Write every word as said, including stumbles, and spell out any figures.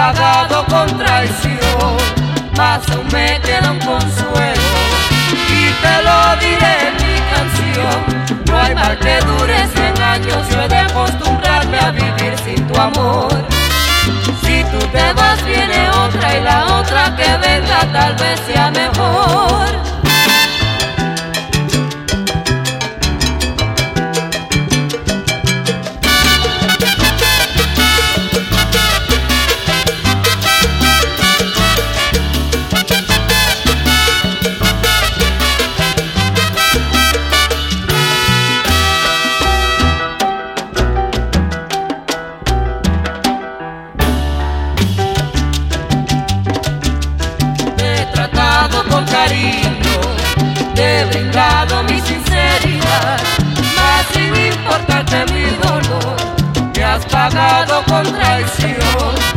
pagado con traición, mas aún me queda un consuelo y te lo diré en mi canción. No hay mal que dure cien años, yo he de acostumbrarme a vivir sin tu amor. Si tú te vas viene otra y la otra que venga tal vez sea mejor. Con cariño, te he brindado mi sinceridad, mas sin importarte mi dolor, me has pagado con traición.